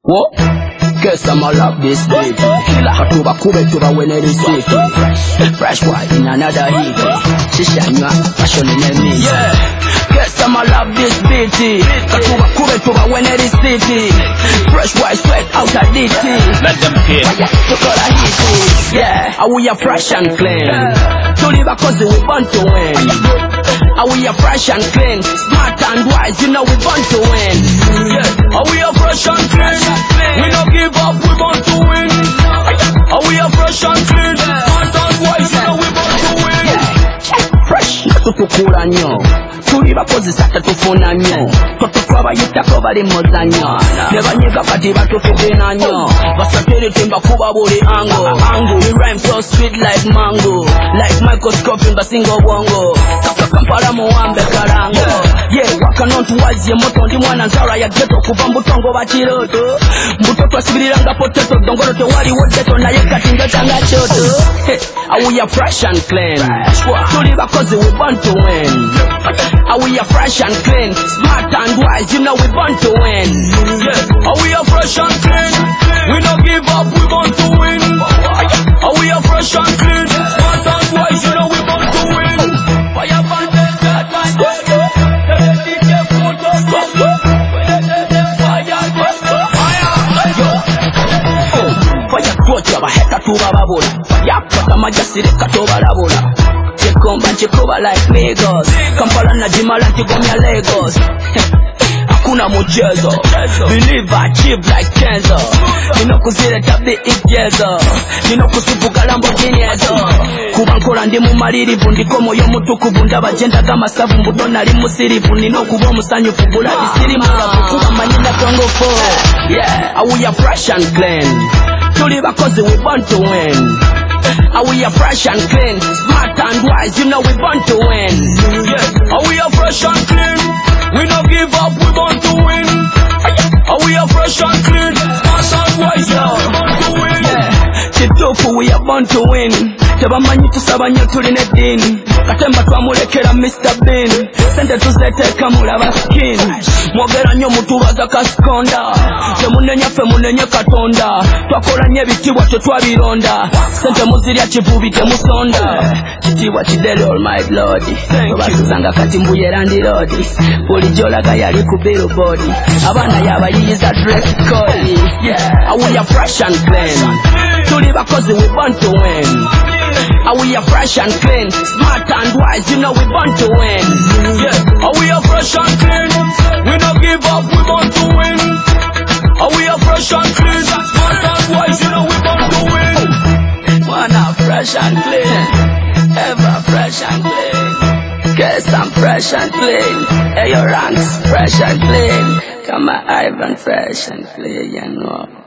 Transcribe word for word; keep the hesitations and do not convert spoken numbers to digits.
What? Guess I'ma love this beat. Katuba kube tuba wene risiki. Fresh white in another heat. Shishanywa fashion in a me. Yeah. Guess I'ma love this beat. Katuba kube tuba wene risiki. Fresh white sweat out of D T. Let them hear. Yeah. Are we a fresh and clean? To live a cause we want to win. Are we a fresh and clean? Smart and wise, you know we want to win. Yeah. Are we a fresh and clean? We don't give up, we want to win. Are we a fresh and clean? Smart and wise, you know we want to win. Yeah. Fresh, tutukura nyo. Tuli bakozi sata tufuna nyo. Toto twaba yutako bali mozanyo. Nebanyega kati batufubina nyo. Basatiri timba kuba buli ango. Ango, we rhyme so sweet like mango. Like microscope in basingo bongo. Kaka kampala muambe karango. Yeah, waka nontu wazi ye moto ndi mwana nzara ya ghetto kuva mbutongo bachiroto. Mbutoto asibiranga potato dongoro te wali wodeto na yekati njotanga choto. Are we a fresh and clean? Tuli bakozi we want to win. Are we a fresh and clean? Smart and wise, you know we want to win. Yeah. Are we a fresh and clean? We don't give up, we want to win. Are we a fresh and clean? Smart and wise, you know we want to win. Fire bandit, that man, fire kocha baheka tubababula. Fire pata majasire katobalabula. Chekomba chikoba like Lagos. Kampala na Jimala ntigomya Lagos. Hakuna mchezo. Believe I achieve like Kenzo. Nino kuzile tabi ijezo. Nino kusipuka Lamborghini ezo. Kuba nkora ndi mu malirivu ndiko moyo mutukuvu ndabagenda kama savu mbuto nali musirivu. Nino kuba omusanyufu buladi siri mulavu kuba manina tongofo. Yeah, are we a fresh and clean? Tuli bakozi we want to win. Are we a fresh and clean? Smart and wise, you know we want to win. Yeah. Are we a fresh and clean? We don't give up, we want to win. Are we a fresh and clean? Smart and wise, you know we want to win. Yeah. Chitufu we are born to win. Tebamanyi tusabanya tuline dini. Katemba twamulekera Mister Bean. Sente tuzeteka mulaba skin. Mwogera nyo mutubaza kasikonda. Temunenya fe munenye katonda. Twakola nye bitibwa tetwabironda. Sente muzirya kivubi temusonda. Kitibwa kidele all my blood. Basuzanga kati mbuyera ndi road. Bulijjo laga yali ku billboard. Abana yabayiyiza dress code. Yeah, are we a fresh and clean? Tuli bakozi we want to win. Are we a fresh and clean? Smart and wise, you know we want to win. Yeah, are we a fresh and clean? We don't give up, we want to win. Are we a fresh and clean? Smart and wise, you know we want to win. Wanna fresh and clean, ever fresh and clean. Guess I'm fresh and clean. Hey, your ranks fresh and clean. Come on, Ivan fresh and clean, you know.